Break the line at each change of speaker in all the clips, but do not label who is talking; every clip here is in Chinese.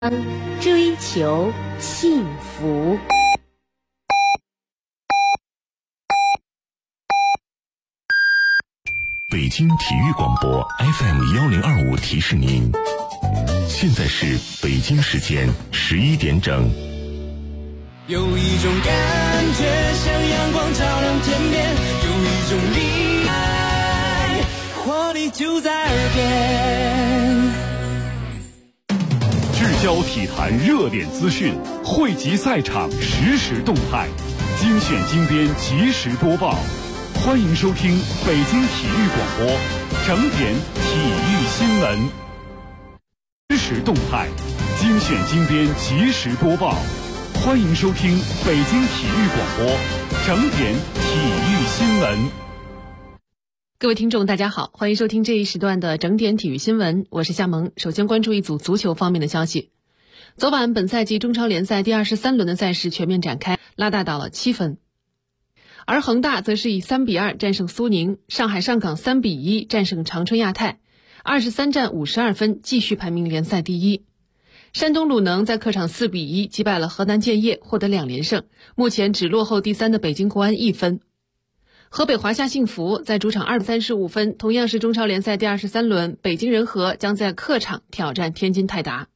追求幸福。
北京体育广播 FM1025 提示您，现在是北京时间11点整。
有一种感觉像阳光照亮天边，有一种力爱，活力就在耳边。
聚焦体坛热点资讯，汇集赛场实时动态，精选精编及时播报。欢迎收听北京体育广播整点体育新闻，实时动态，精选精编及时播报。欢迎收听北京体育广播整点体育新闻。
各位听众大家好，欢迎收听这一时段的整点体育新闻，我是夏萌。首先关注一组足球方面的消息。昨晚本赛季中超联赛第23轮的赛事全面展开，拉大到了7分。而恒大则是以3-2战胜苏宁，上海上港3-1战胜长春亚泰，23战52分，继续排名联赛第一。山东鲁能在客场4-1击败了河南建业，获得2连胜，目前只落后第3的北京国安1分。河北华夏幸福在主场235分，同样是中超联赛第23轮，北京人和将在客场挑战天津泰达。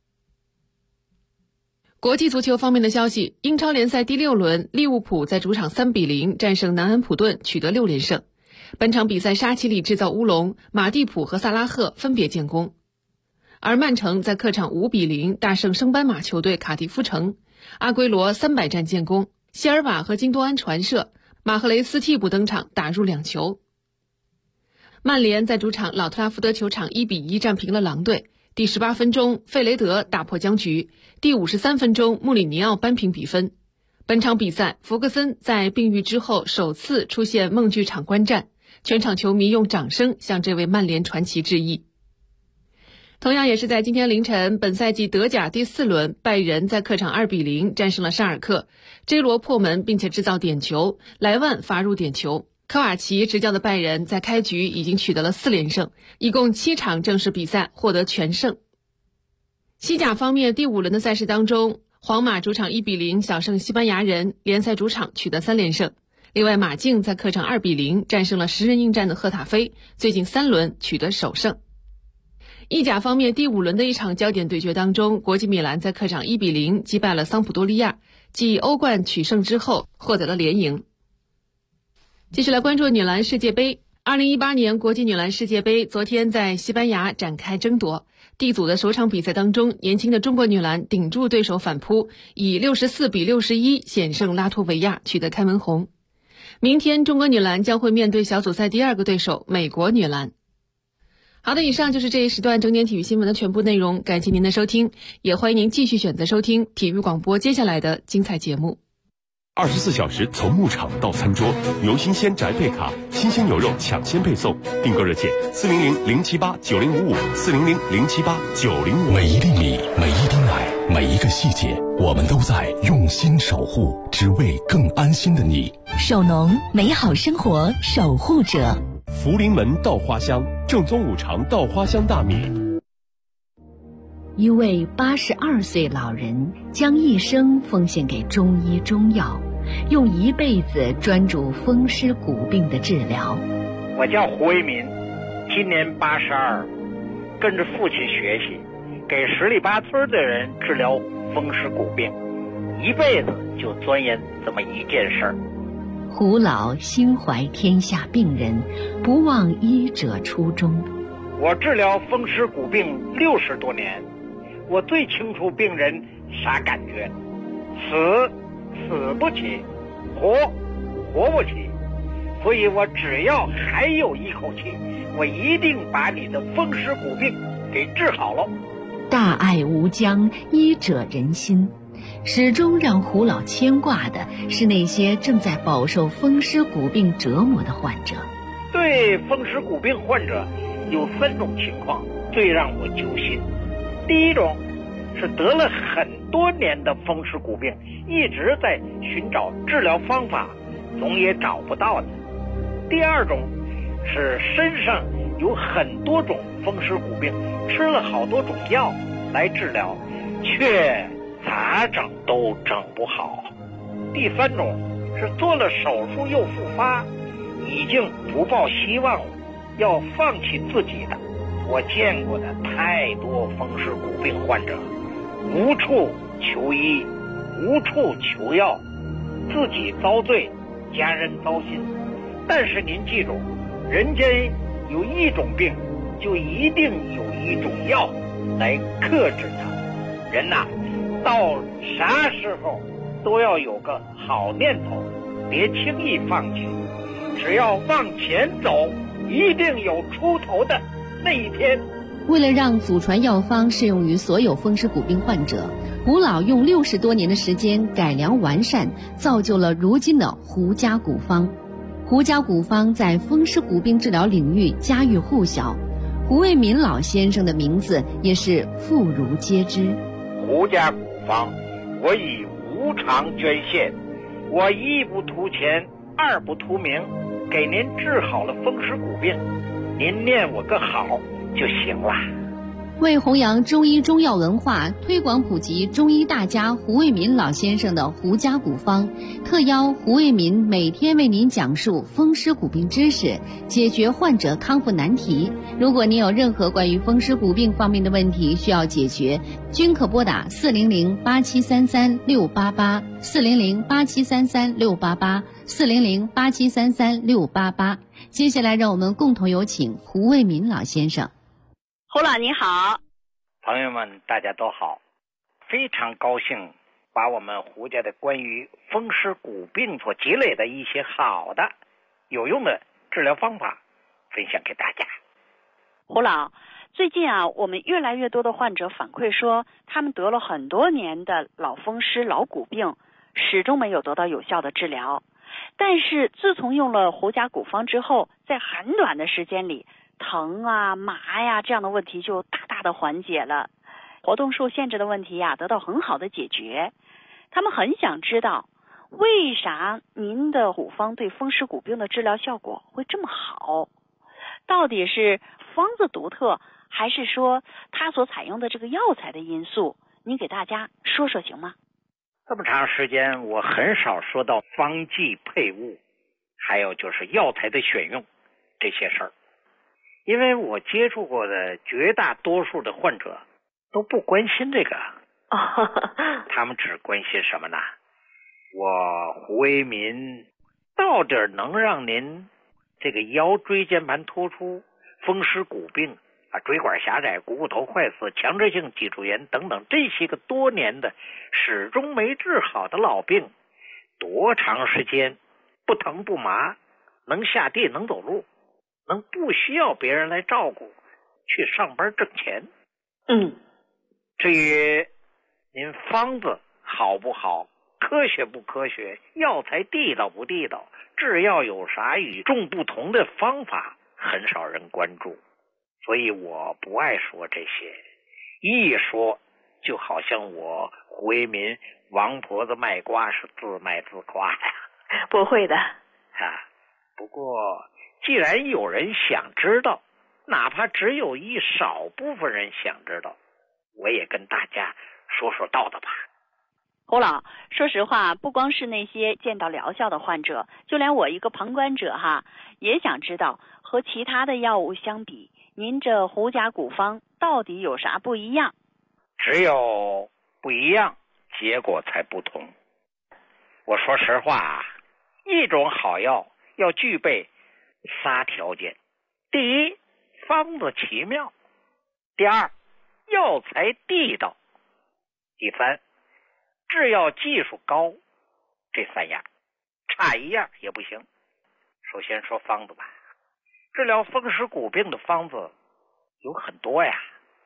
国际足球方面的消息，英超联赛第6轮，利物浦在主场3-0战胜南安普顿，取得6连胜。本场比赛沙奇里制造乌龙，马蒂普和萨拉赫分别建功。而曼城在客场5-0大胜升班马球队卡迪夫城，阿圭罗300战建功，希尔瓦和金多安传射，马赫雷斯替补登场打入2球。曼联在主场老特拉福德球场1-1战平了狼队。第18分钟，费雷德打破僵局。第53分钟，穆里尼奥扳平比分。本场比赛，弗格森在病愈之后首次出现梦剧场观战，全场球迷用掌声向这位曼联传奇致意。同样也是在今天凌晨，本赛季德甲第4轮，拜仁在客场2-0战胜了沙尔克，J 罗破门并且制造点球，莱万罚入点球。科瓦奇执教的拜仁在开局已经取得了4连胜，一共7场正式比赛获得全胜。西甲方面，第5轮的赛事当中，皇马主场1-0小胜西班牙人，联赛主场取得3连胜。另外，马竞在客场2-0战胜了10人应战的赫塔菲，最近3轮取得首胜。意甲方面，第5轮的一场焦点对决当中，国际米兰在客场1-0击败了桑普多利亚，继欧冠取胜之后获得了连赢。继续来关注女篮世界杯。2018年国际女篮世界杯昨天在西班牙展开争夺。D 组的首场比赛当中，年轻的中国女篮顶住对手反扑，以64-61险胜拉脱维亚，取得开门红。明天中国女篮将会面对小组赛第2个对手美国女篮。好的，以上就是这一时段整点体育新闻的全部内容，感谢您的收听，也欢迎您继续选择收听体育广播接下来的精彩节目。
24小时从牧场到餐桌，牛新鲜宅配卡，新鲜牛肉抢先配送。订购热线400-078-9055，400-078-9055。每一粒米，每一滴奶，每一个细节，我们都在用心守护，只为更安心的你。
守农，美好生活守护者。
福临门稻花香，正宗五常稻花香大米。
一位82岁老人将一生奉献给中医中药，用一辈子专注风湿骨病的治疗。
我叫胡为民，今年82，跟着父亲学习，给十里八村的人治疗风湿骨病，一辈子就钻研这么一件事儿。
胡老心怀天下病人，不忘医者初衷。
我治疗风湿骨病60多年，我最清楚病人啥感觉，死不起，活不起，所以我只要还有一口气，我一定把你的风湿骨病给治好了。
大爱无疆，医者仁心。始终让胡老牵挂的是那些正在饱受风湿骨病折磨的患者。
对风湿骨病患者有3种情况最让我揪心。第一种是得了很多年的风湿骨病，一直在寻找治疗方法，总也找不到的。第二种是身上有很多种风湿骨病，吃了好多种药来治疗， 却咋整都整不好。第三种是做了手术又复发，已经不抱希望了，要放弃自己的。我见过的太多风湿骨病患者，无处求医，无处求药，自己遭罪，家人糟心。但是您记住，人间有一种病，就一定有一种药来克制它。人呐，到啥时候都要有个好念头，别轻易放弃。只要往前走，一定有出头的那一天。
为了让祖传药方适用于所有风湿骨病患者，胡老用60多年的时间改良完善，造就了如今的胡家古方。胡家古方在风湿骨病治疗领域家喻户晓，胡卫民老先生的名字也是妇孺皆知。
胡家古方，我以无偿捐献，我一不图钱，二不图名，给您治好了风湿骨病，您念我个好就行了。
为弘扬中医中药文化，推广普及中医大家胡卫民老先生的胡家古方，特邀胡卫民每天为您讲述风湿骨病知识，解决患者康复难题。如果您有任何关于风湿骨病方面的问题需要解决，均可拨打400-8733-688 400-8733-688 400-8733-688。接下来让我们共同有请胡卫民老先生。
胡老你好。
朋友们大家都好，非常高兴把我们胡家的关于风湿骨病所积累的一些好的有用的治疗方法分享给大家。
胡老，最近我们越来越多的患者反馈说，他们得了很多年的老风湿老骨病，始终没有得到有效的治疗。但是自从用了胡家古方之后，在很短的时间里，疼啊麻呀这样的问题就大大的缓解了，活动受限制的问题得到很好的解决。他们很想知道，为啥您的古方对风湿骨病的治疗效果会这么好？到底是方子独特，还是说他所采用的这个药材的因素？您给大家说说行吗？
这么长时间我很少说到方剂配伍，还有就是药材的选用这些事儿，因为我接触过的绝大多数的患者都不关心这个，他们只关心什么呢？我胡卫民到底能让您这个腰椎间盘突出、风湿骨病椎管狭窄、股骨头坏死、强直性脊柱炎等等这些个多年的始终没治好的老病，多长时间不疼不麻，能下地能走路，能不需要别人来照顾，去上班挣钱。至于您方子好不好，科学不科学，药材地道不地道，制药有啥与众不同的方法，很少人关注。所以我不爱说这些，一说就好像我胡卫民王婆子卖瓜是自卖自夸呀。
不会的
不过既然有人想知道，哪怕只有一少部分人想知道，我也跟大家说说道的吧。
胡老，说实话，不光是那些见到疗效的患者，就连我一个旁观者也想知道，和其他的药物相比，您这胡家古方到底有啥不一样？
只有不一样，结果才不同。我说实话一种好药要具备仨条件：第一，方子奇妙；第二，药材地道；第三，制药技术高。这三样差一样也不行。首先说方子吧，治疗风湿骨病的方子有很多呀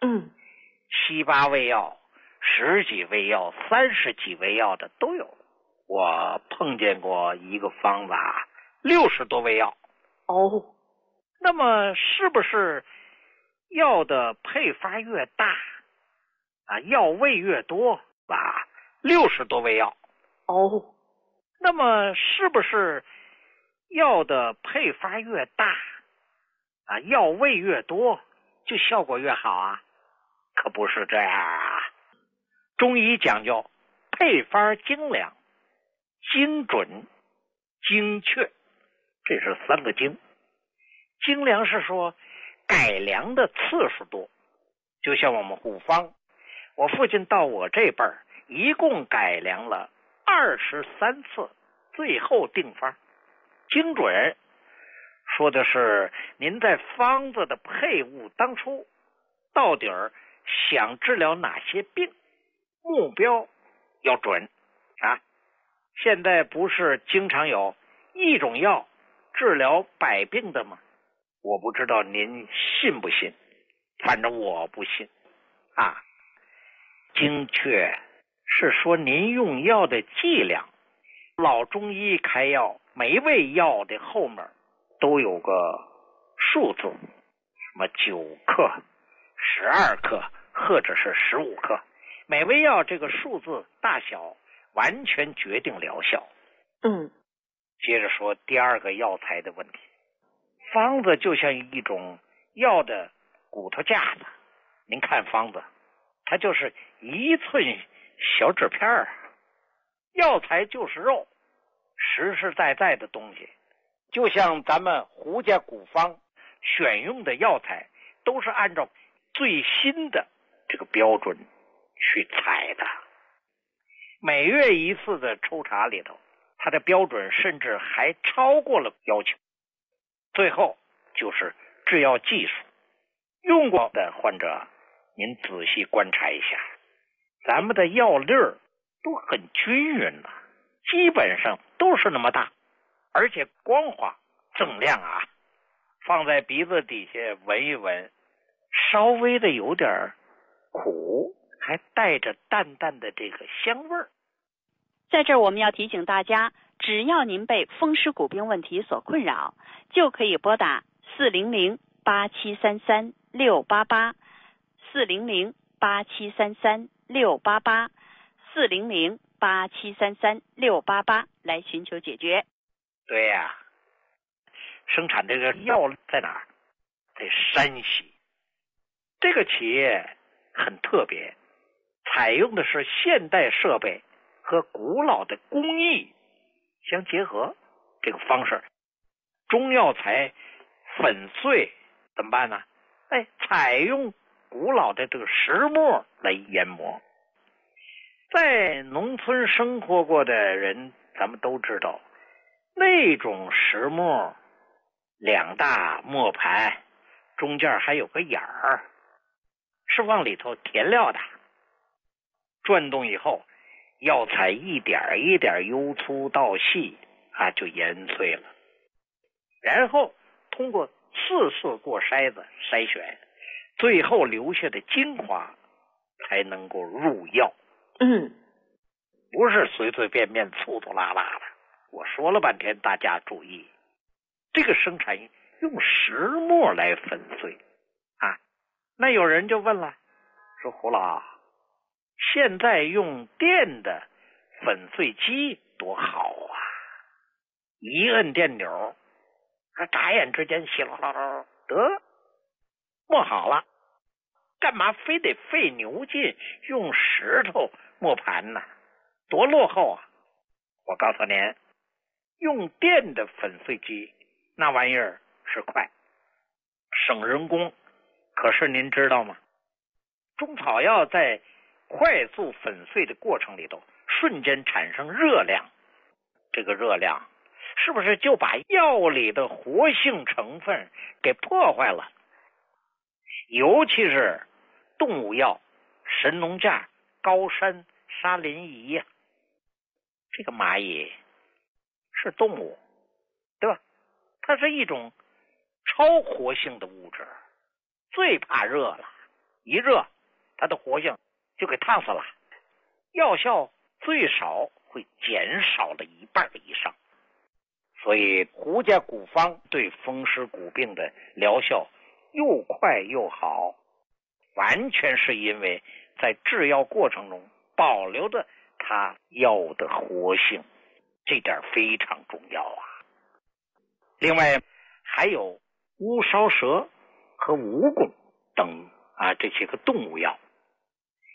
，7、8味药、10几味药、30几味药的都有。我碰见过一个方子60多味药。那么是不是药的配方越大药味越多60多味药？那么是不是药的配方越大药味越多就效果越好可不是这样中医讲究配方精良、精准、精确，这是3个精。精良是说改良的次数多，就像我们古方，我父亲到我这辈儿一共改良了23次，最后定方。精准说的是您在方子的配伍当初到底想治疗哪些病，目标要准啊。现在不是经常有一种药治疗100病的吗？我不知道您信不信，反正我不信啊。精确是说您用药的剂量，老中医开药每味药的后面都有个数字，什么9克、12克或者是15克，每味药这个数字大小完全决定疗效。接着说第2个药材的问题。方子就像一种药的骨头架子，您看方子，它就是1寸小纸片儿，药材就是肉，实实在在的东西。就像咱们胡家古方选用的药材，都是按照最新的这个标准去采的。每月一次的抽查里头，它的标准甚至还超过了要求。最后就是制药技术，用过的患者您仔细观察一下，咱们的药粒儿都很均匀了，基本上都是那么大，而且光滑锃亮啊。放在鼻子底下闻一闻，稍微的有点苦，还带着淡淡的这个香味儿。
在这儿我们要提醒大家，只要您被风湿骨病问题所困扰，就可以拨打400-8733-688 400-8733-688 400-8733-688来寻求解决。
对呀，生产这个药在哪儿？在山西。这个企业很特别，采用的是现代设备和古老的工艺相结合这个方式。中药材粉碎怎么办呢？采用古老的这个石磨来研磨。在农村生活过的人咱们都知道，那种石磨2大磨盘，中间还有个眼儿，是往里头填料的。转动以后，药材一点一点由粗到细就研碎了，然后通过4次过筛子筛选，最后留下的精华才能够入药。不是随随便便粗粗拉拉的。我说了半天，大家注意，这个生产用石磨来粉碎那有人就问了，说胡老，现在用电的粉碎机多好啊，一摁电钮，眨眼之间稀啦啦啦得磨好了，干嘛非得费牛劲用石头磨盘呢？多落后啊！我告诉您，用电的粉碎机那玩意儿是快，省人工。可是您知道吗？中草药在快速粉碎的过程里头，瞬间产生热量，这个热量是不是就把药里的活性成分给破坏了？尤其是动物药，神农架、高山沙林仪呀，这个蚂蚁是动物，对吧？它是一种超活性的物质，最怕热了，一热它的活性就给烫死了，药效最少会减少了1半以上。所以胡家古方对风湿骨病的疗效又快又好，完全是因为在制药过程中保留着它药的活性，这点非常重要啊。另外还有乌梢蛇和蜈蚣等这些个动物药，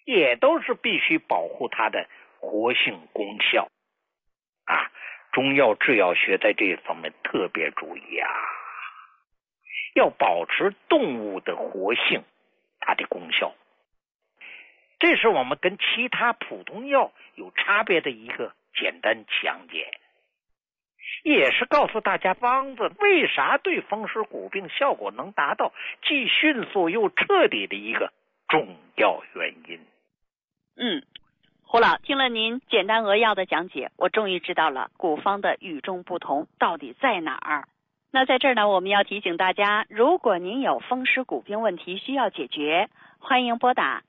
也都是必须保护它的活性功效啊。中药制药学在这方面特别注意啊，要保持动物的活性，它的功效。这是我们跟其他普通药有差别的一个简单讲解，也是告诉大家方子为啥对风湿骨病效果能达到既迅速又彻底的一个重要原因。
胡老，听了您简单扼要的讲解，我终于知道了古方的与众不同到底在哪儿。那在这儿呢，我们要提醒大家，如果您有风湿骨病问题需要解决，欢迎拨打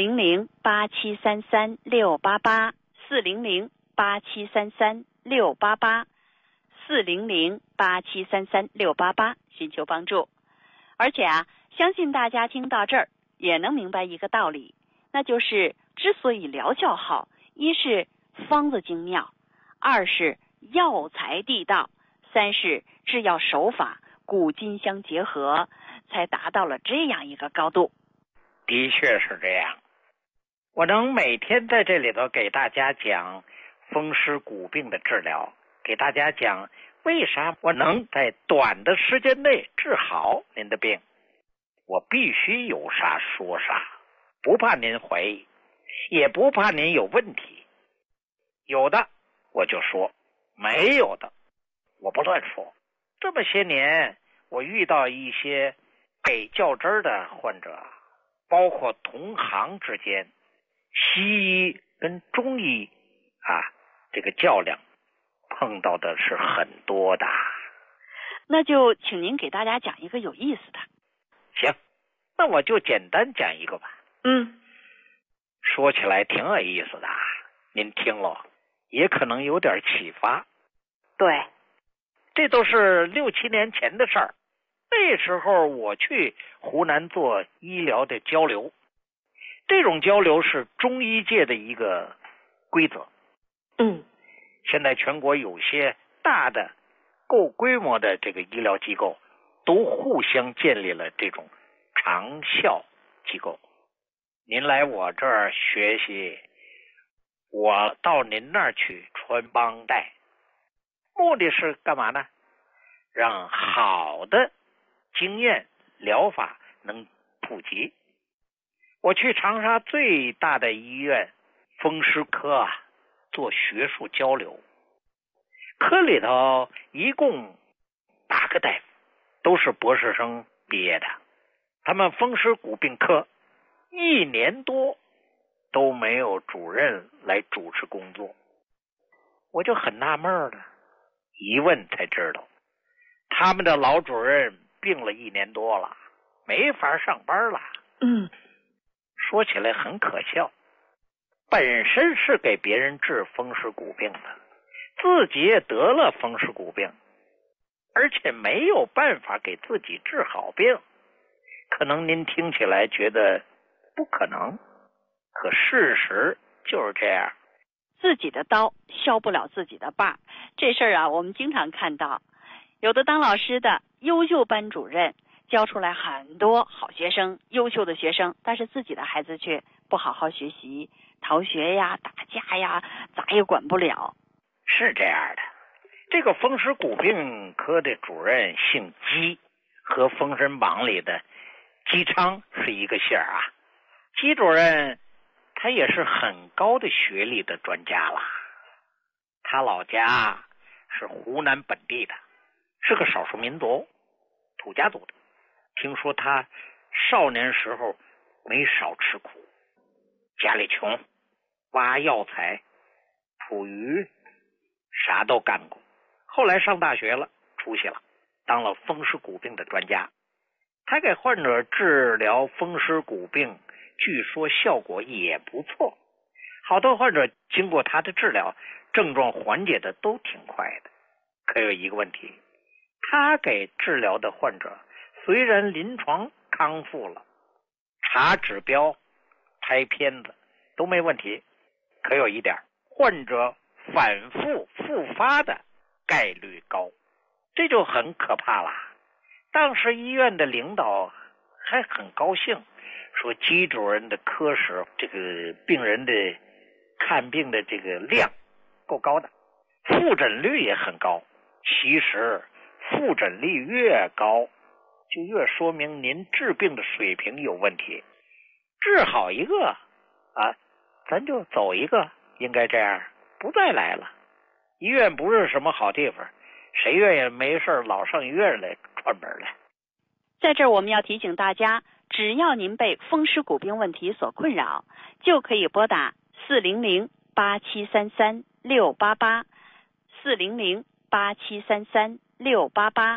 400-8733-688 400-8733-688 400-8733-688寻求帮助。而且相信大家听到这儿也能明白一个道理，那就是之所以疗效好，一是方子精妙，二是药材地道，三是制药手法古今相结合，才达到了这样一个高度。
的确是这样，我能每天在这里头给大家讲风湿骨病的治疗，给大家讲为啥我能在短的时间内治好您的病，我必须有啥说啥，不怕您怀疑，也不怕您有问题，有的我就说，没有的我不乱说。这么些年我遇到一些被较真的患者，包括同行之间，西医跟中医这个较量碰到的是很多的。
那就请您给大家讲一个有意思的。
行，那我就简单讲一个吧。说起来挺有意思的，您听了也可能有点启发。
对，
这都是6、7年前的事儿。那时候我去湖南做医疗的交流，这种交流是中医界的一个规则。现在全国有些大的够规模的这个医疗机构都互相建立了这种长效机构。您来我这儿学习，我到您那儿去穿帮带，目的是干嘛呢？让好的经验疗法能普及。我去长沙最大的医院风湿科做学术交流，科里头一共8个大夫，都是博士生毕业的。他们风湿骨病科1年多都没有主任来主持工作，我就很纳闷了，一问才知道，他们的老主任病了1年多了，没法上班了。说起来很可笑，本身是给别人治风湿骨病的，自己也得了风湿骨病，而且没有办法给自己治好病。可能您听起来觉得不可能，可事实就是这样。
自己的刀削不了自己的把，这事儿我们经常看到。有的当老师的优秀班主任教出来很多好学生，优秀的学生，但是自己的孩子却不好好学习，逃学呀，打架呀，咋也管不了。
是这样的，这个风湿骨病科的主任姓姬，和《封神榜》里的姬昌是一个姓啊。姬主任他也是很高的学历的专家了，他老家是湖南本地的，是个少数民族，土家族的。听说他少年时候没少吃苦，家里穷，挖药材、捕鱼，啥都干过。后来上大学了，出息了，当了风湿骨病的专家。他给患者治疗风湿骨病，据说效果也不错。好多患者经过他的治疗，症状缓解的都挺快的。可有一个问题，他给治疗的患者虽然临床康复了，查指标、拍片子都没问题，可有一点，患者反复复发的概率高，这就很可怕了。当时医院的领导还很高兴， 说姬主任的科室这个病人的看病的这个量够高的，复诊率也很高。其实复诊率越高，就越说明您治病的水平有问题。治好一个啊，咱就走一个，应该这样，不再来了。医院不是什么好地方，谁愿意没事老上医院来串门来？
在这儿我们要提醒大家，只要您被风湿骨病问题所困扰，就可以拨打400-8733-688 400-8733-688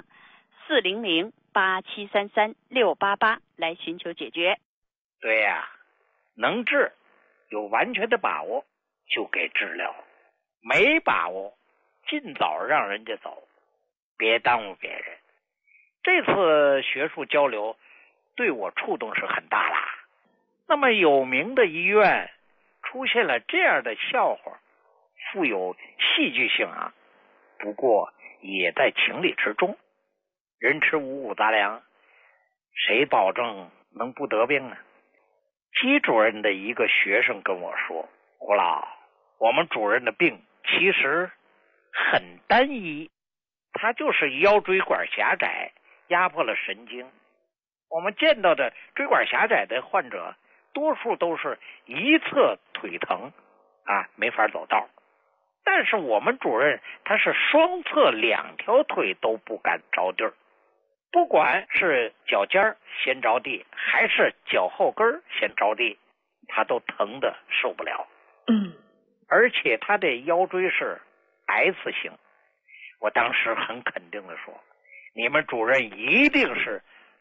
400-8733-688来寻求解决。
对呀，能治有完全的把握就给治疗，没把握尽早让人家走，别耽误别人。这次学术交流对我触动是很大啦。那么有名的医院出现了这样的笑话，富有戏剧性啊，不过也在情理之中。人吃五谷杂粮，谁保证能不得病呢？姬主任的一个学生跟我说，胡老，我们主任的病其实很单一，他就是腰椎管狭窄压迫了神经。我们见到的椎管狭窄的患者多数都是一侧腿疼啊，没法走道。但是我们主任他是双侧两条腿都不敢着地儿，不管是脚尖先着地还是脚后跟先着地，他都疼得受不了。而且他的腰椎是 S 型。我当时很肯定的说，你们主任一定是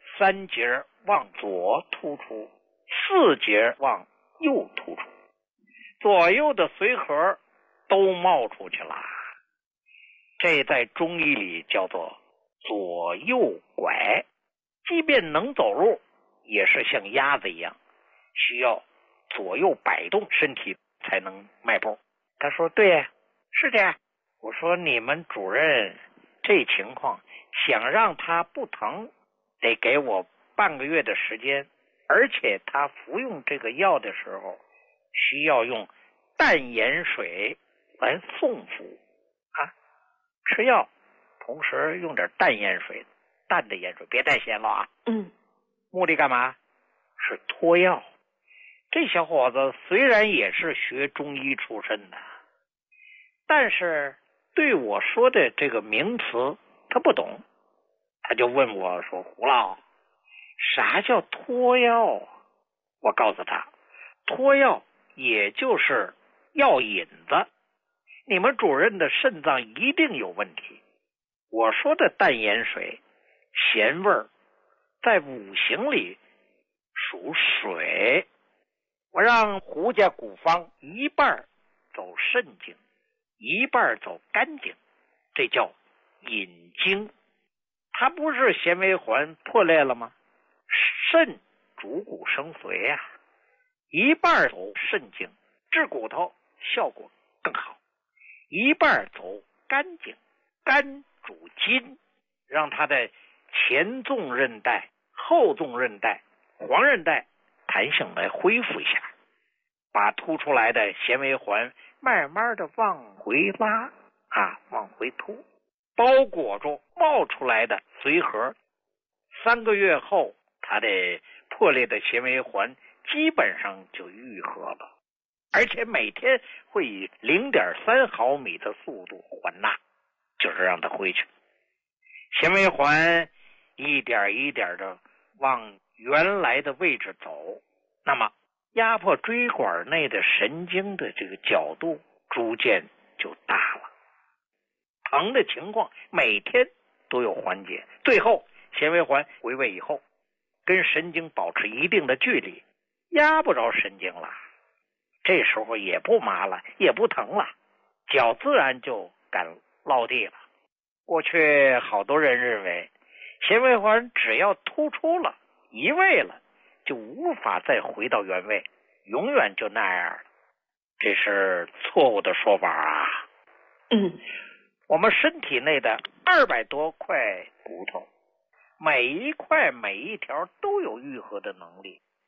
3节往左突出，4节往右突出，左右的髓核都冒出去了。这在中医里叫做左右拐，即便能走路也是像鸭子一样，需要左右摆动身体才能迈步。他说对呀，是这样。我说你们主任这情况想让他不疼，得给我半个月的时间，而且他服用这个药的时候需要用淡盐水来送服啊，吃药同时用点淡盐水，淡的盐水，别太咸了啊。目的干嘛？是脱药。这小伙子虽然也是学中医出身的，但是对我说的这个名词他不懂，他就问我说，胡老，啥叫脱药？我告诉他，脱药也就是药引子，你们主任的肾脏一定有问题。我说的淡盐水咸味儿在五行里属水，我让胡家古方一半走肾经，一半走肝经，这叫引经。它不是纤维环破裂了吗？肾主骨生髓啊，一半走肾经治骨头效果更好，一半走肝经，肝主筋，让它的前纵韧带、后纵韧带、黄韧带弹性来恢复一下，把凸出来的纤维环慢慢的往回拉啊，往回凸，包裹住冒出来的髓核。3个月后，它的破裂的纤维环基本上就愈合了，而且每天会以 0.3 毫米的速度还纳，就是让它回去。纤维环一点一点的往原来的位置走，那么压迫椎管内的神经的这个角度逐渐就大了，疼的情况每天都有缓解，最后纤维环回位以后，跟神经保持一定的距离，压不着神经了，这时候也不麻了，也不疼了，脚自然就敢落地了。过去好多人认为纤维环只要突出了移位了，就无法再回到原位，永远就那样了，这是错误的说法啊。我们身体内的200多块骨头，每一块每一条都有愈合的能力，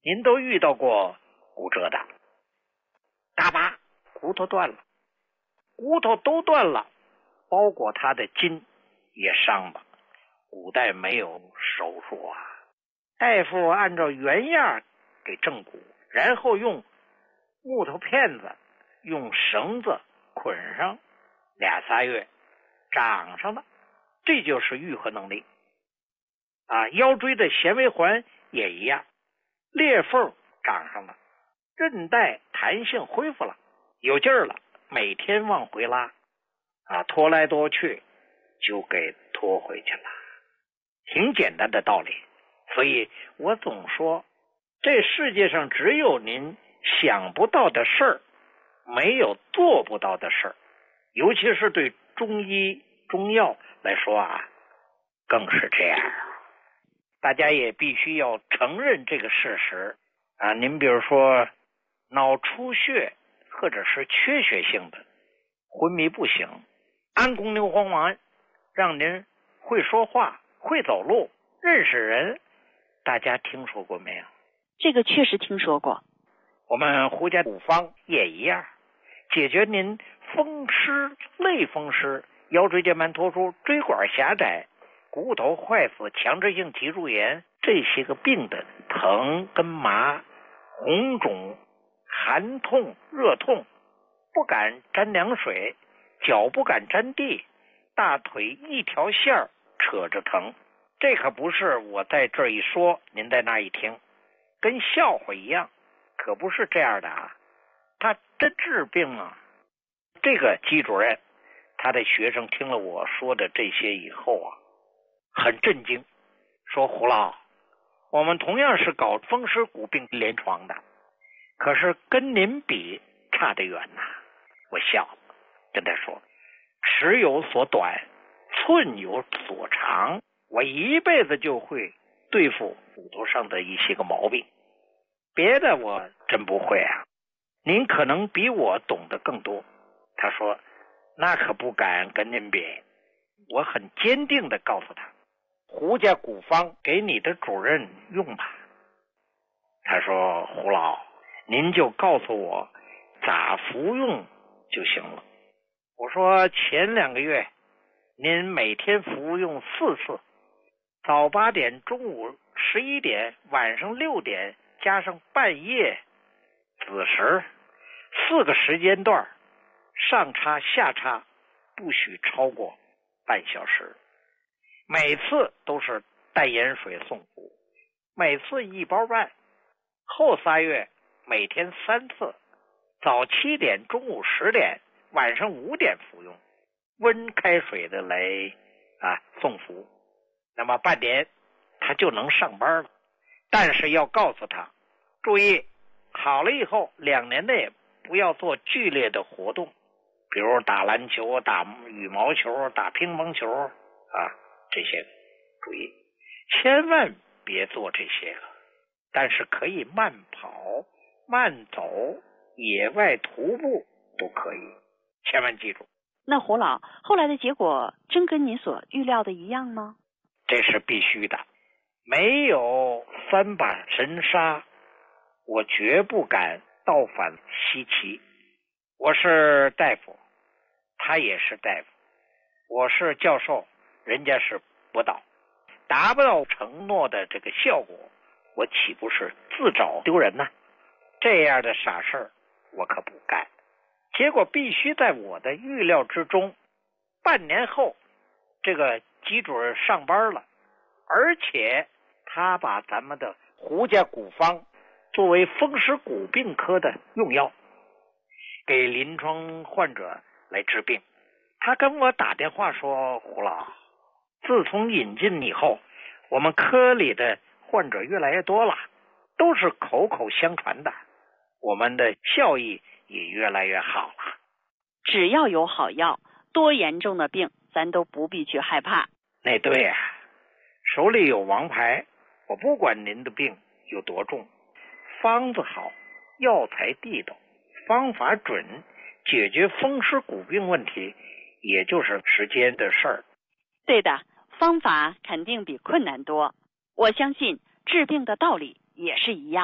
您都遇到过骨折的，嘎巴骨头断了，骨头都断了，包括他的筋也伤了。古代没有手术啊，大夫按照原样给正骨，然后用木头片子用绳子捆上，2、3月长上了，这就是愈合能力啊。腰椎的纤维环也一样，裂缝长上了，韧带弹性恢复了，有劲儿了，每天往回拉啊，拖来拖去就给拖回去了，挺简单的道理。所以我总说，这世界上只有您想不到的事儿，没有做不到的事儿。尤其是对中医中药来说啊，更是这样。大家也必须要承认这个事实啊。您比如说脑出血或者是缺血性的昏迷不醒，安宫牛黄丸让您会说话会走路认识人，大家听说过没有？
这个确实听说过。
我们胡家古方也一样，解决您风湿类风湿、腰椎间盘突出、椎管狭窄、骨头坏死、强直性脊柱炎这些个病的疼跟麻、红肿、寒痛、热痛，不敢沾凉水，脚不敢沾地，大腿一条线扯着疼。这可不是我在这一说您在那一听，跟笑话一样，可不是这样的啊，他真治病啊。这个姬主任他的学生听了我说的这些以后啊，很震惊，说胡老，我们同样是搞风湿骨病临床的，可是跟您比差得远呐。我笑了，跟他说，尺有所短，寸有所长，我一辈子就会对付骨头上的一些个毛病，别的我真不会啊，您可能比我懂得更多。他说，那可不敢跟您比。我很坚定地告诉他，胡家古方给你的主任用吧。他说，胡老，您就告诉我咋服用就行了。我说，前2个月您每天服用4次，早8点、中午11点、晚上6点，加上半夜子时，4个时间段，上插下插不许超过半小时，每次都是淡盐水送服，每次1包半。后3月每天3次，早7点、中午10点、晚上5点服用，温开水的来送服。那么半年他就能上班了。但是要告诉他，注意，好了以后2年内不要做剧烈的活动，比如打篮球、打羽毛球、打乒乓球这些注意，千万别做这些个。但是可以慢跑、慢走、野外徒步都可以，千万记住。
那胡老，后来的结果真跟您所预料的一样吗？
这是必须的，没有3把神杀，我绝不敢倒反西岐。我是大夫，他也是大夫，我是教授，人家是博导，达不到承诺的这个效果，我岂不是自找丢人呢？这样的傻事儿我可不干。结果必须在我的预料之中，半年后这个姬主任上班了，而且他把咱们的胡家古方作为风湿骨病科的用药，给临床患者来治病。他跟我打电话说，胡老，自从引进以后，我们科里的患者越来越多了，都是口口相传的，我们的效益也越来越好了。
只要有好药，多严重的病咱都不必去害怕。
那对呀，手里有王牌，我不管您的病有多重，方子好，药材地道，方法准，解决风湿骨病问题也就是时间的事儿。
对的，方法肯定比困难多，我相信治病的道理也是一样。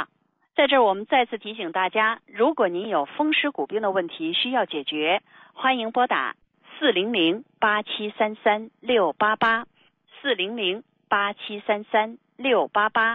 在这儿我们再次提醒大家，如果您有风湿骨病的问题需要解决，欢迎拨打400-8733-688 400-8733-688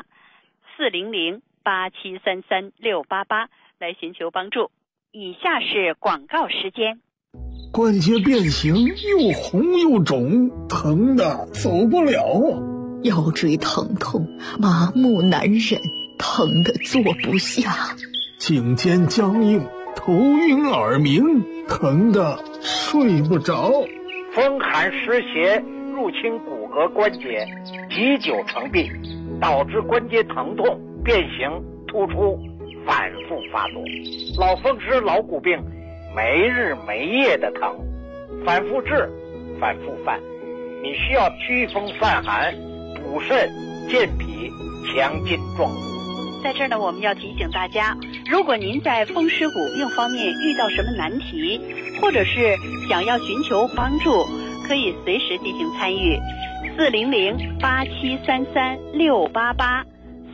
400-8733-688来寻求帮助。以下是广告时间。
关节变形，又红又肿，疼的走不了啊！
腰椎疼痛，麻木难忍，疼得坐不下；
颈肩僵硬，头晕耳鸣，疼得睡不着。
风寒湿邪入侵骨骼关节，积久成病，导致关节疼痛、变形、突出，反复发作。老风湿、老骨病，没日没夜的疼，反复治，反复犯。你需要祛风散寒、补肾、健脾、强筋壮骨。
在这儿呢，我们要提醒大家，如果您在风湿骨病方面遇到什么难题，或者是想要寻求帮助，可以随时进行参与。400-8733-688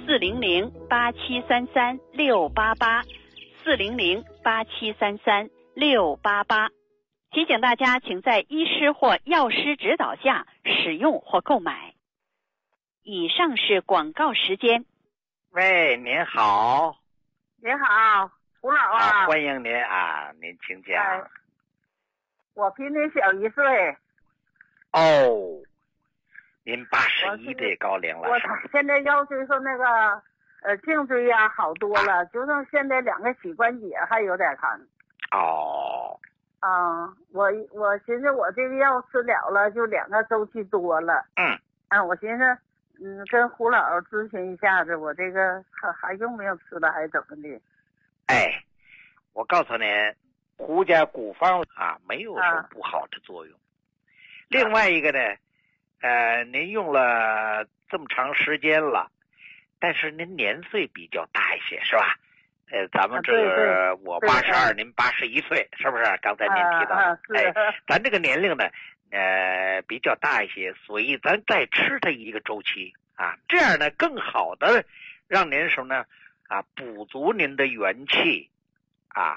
400-8733-688 400-8733-688。提醒大家，请在医师或药师指导下使用或购买。以上是广告时间。
喂，您好。
您好，胡老啊。
欢迎您啊，您请讲。
我比您小1岁。
哦，您81的高龄了。
我现在腰椎和那个颈椎呀好多了，就剩现在2个膝关节还有点疼。
哦。
我寻思我这个药吃了了，就2个周期多了。我寻思跟胡老咨询一下子，我这个还用没有吃了，还是怎么的？
哎，我告诉您，胡家古方啊，没有什么不好的作用。另外一个呢，您用了这么长时间了，但是您年岁比较大一些，是吧？咱们这个我82，您81岁，是不是？刚才您提到的，咱这个年龄呢，比较大一些，所以咱再吃它一个周期啊，这样呢更好的让您什么呢？补足您的元气啊，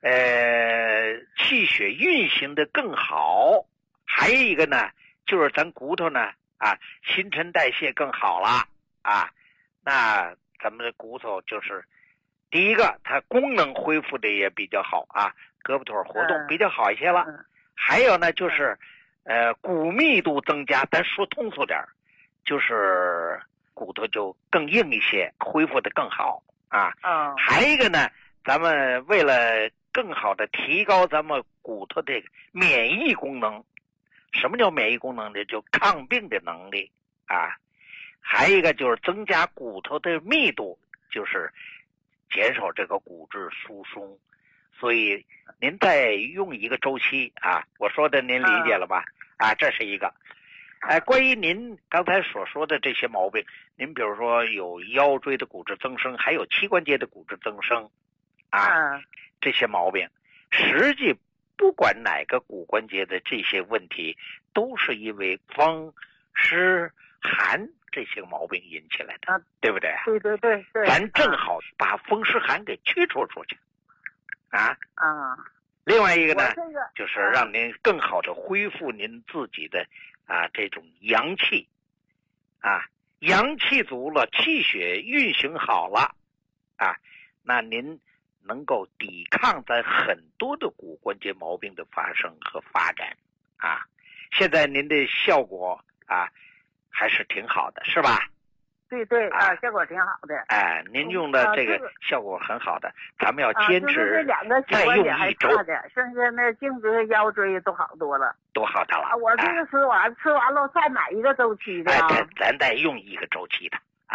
气血运行的更好。还有一个呢，就是咱骨头呢新陈代谢更好了啊，那咱们的骨头就是第一个，它功能恢复的也比较好啊，胳膊腿活动比较好一些了。还有呢，就是骨密度增加，咱说通俗点，就是骨头就更硬一些，恢复的更好啊。还有一个呢，咱们为了更好的提高咱们骨头的免疫功能。什么叫免疫功能呢？就抗病的能力啊。还有一个就是增加骨头的密度，就是减少这个骨质疏松。所以您再用一个周期啊，我说的您理解了吧？这是一个。关于您刚才所说的这些毛病，您比如说有腰椎的骨质增生，还有膝关节的骨质增生这些毛病，实际不管哪个骨关节的这些问题，都是因为风湿寒这些毛病引起来的，对不对？
对。
咱正好把风湿寒给驱除出去另外一个呢，就是让您更好的恢复您自己的这种阳气阳气足了，气血运行好了那您能够抵抗咱很多的骨关节毛病的发生和发展现在您的效果还是挺好的，是吧？
对效果挺好的。
您用的这个效果很好的，咱们要坚持再用1周。
剩下那颈椎、腰椎都好多了，
都好的了。
我这个吃完了再买一个周期的
咱再用一个周期的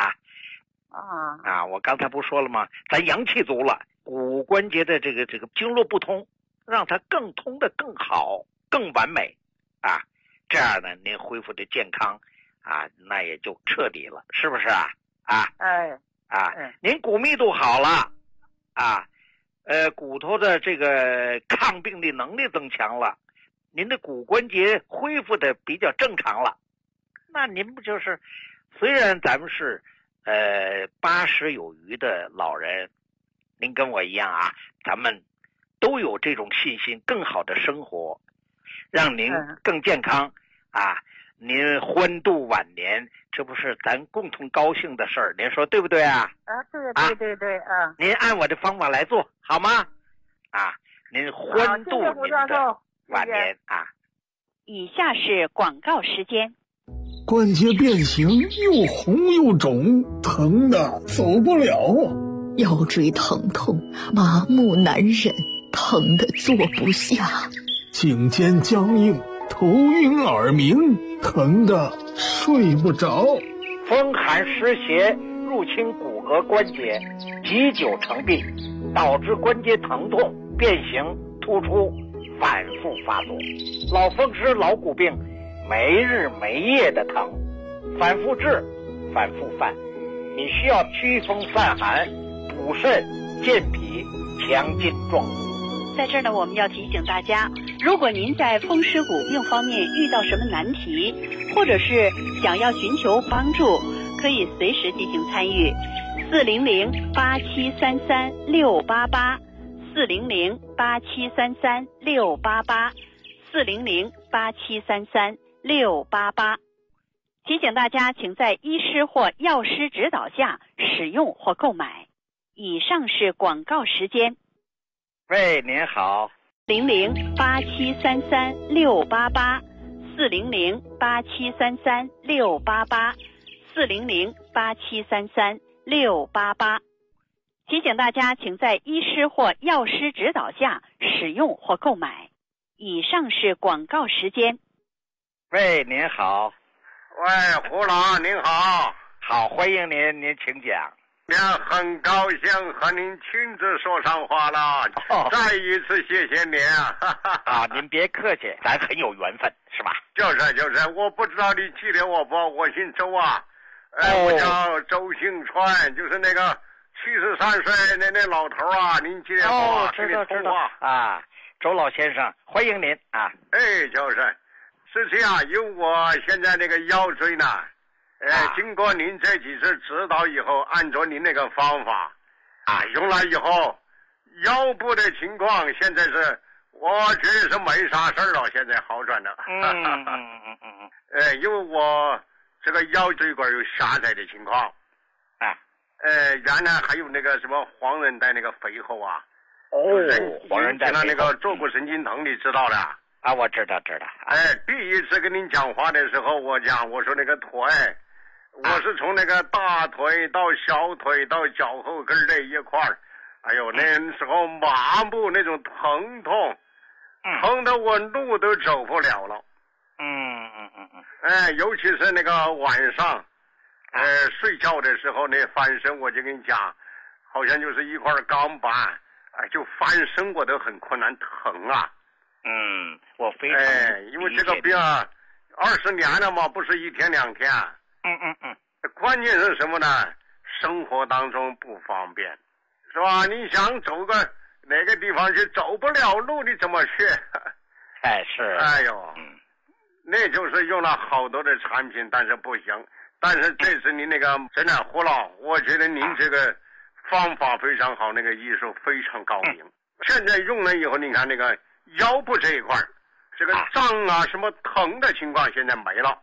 我刚才不说了吗？咱阳气足了，骨关节的这个经络不通，让它更通的更好、更完美这样呢，您恢复的健康那也就彻底了，是不是您骨密度好了骨头的这个抗病的能力增强了，您的骨关节恢复的比较正常了，那您不就是虽然咱们是 80有余的老人，您跟我一样啊，咱们都有这种信心，更好的生活，让您更健康啊！您欢度晚年，这不是咱共同高兴的事儿，您说对不对啊？
对啊！
您按我的方法来做好吗？啊，您欢度您的晚年啊！
以下是广告时间。
关节变形，又红又肿，疼的走不了。
腰椎疼痛，麻木难忍，疼得坐不下。
颈肩僵硬，头晕耳鸣，疼得睡不着。
风寒湿邪入侵骨骼关节，积久成病，导致关节疼痛、变形、突出，反复发作。老风湿、老骨病没日没夜的疼，反复治，反复犯。你需要驱风散寒、补肾、健脾、强筋壮骨。
在这儿呢，我们要提醒大家，如果您在风湿骨病方面遇到什么难题，或者是想要寻求帮助，可以随时进行参与。400-8733-688 400-8733-688 400-8733-688。提醒大家，请在医师或药师指导下使用或购买。以上是广告时间。
喂，您好。
400-8733-688 400-8733-688 400-8733-688。提醒大家，请在医师或药师指导下使用或购买。以上是广告时间。
喂，您好。
喂，胡老，您好。
好，欢迎您，您请讲。
很高兴和您亲自说上话了，再一次谢谢您
啊！您别客气，咱很有缘分，是吧？
就是，我不知道你记得我不？我姓周啊，我叫周兴川，就是那个73岁那老头啊，您记得不？
知道啊，周老先生，欢迎您啊！
是这样，因为我现在那个腰椎呢。经过您这几次指导以后，按照您那个方法用了以后，腰部的情况现在是我觉得是没啥事了，现在好转了。因为我这个腰椎管有狭窄的情况原来还有那个什么黄韧带那个肥厚啊。
黄韧带
那个坐骨神经疼，你知道的
啊？我知道。
第一次跟您讲话的时候，我说那个腿。我是从那个大腿到小腿到脚后跟这一块儿，那时候麻木那种疼痛，疼得我路都走不了了。尤其是那个晚上，睡觉的时候那翻身，我就跟你讲，好像就是一块钢板，就翻身我都很困难，疼啊。
我非常
因为这个病20年了嘛，不是一天两天。关键是什么呢？生活当中不方便，是吧？你想走个哪个地方去，走不了路，你怎么去？
是。
那就是用了好多的产品，但是不行。但是这次您那个真的胡老，我觉得您这个方法非常好，那个医术非常高明。现在用了以后，你看那个腰部这一块，这个胀什么疼的情况现在没了。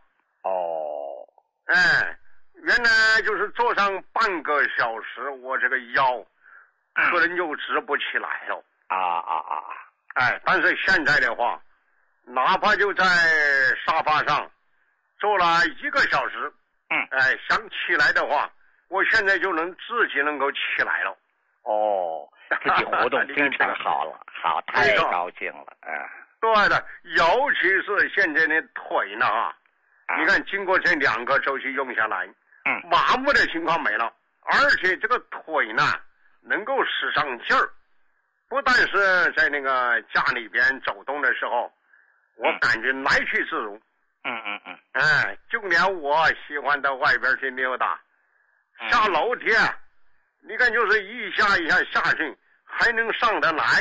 原来就是坐上半个小时，我这个腰可能就直不起来了。但是现在的话，哪怕就在沙发上坐了1个小时，想起来的话，我现在就自己能够起来了。
自己活动非常好了，好，太高兴了。
对的，尤其是现在的腿呢你看经过这2个周期用下来，麻木的情况没了，而且这个腿呢能够使上劲儿，不但是在那个家里边走动的时候，我感觉来去自如。就连我喜欢到外边去溜达，下楼梯，你看就是一下一下下去，还能上得来。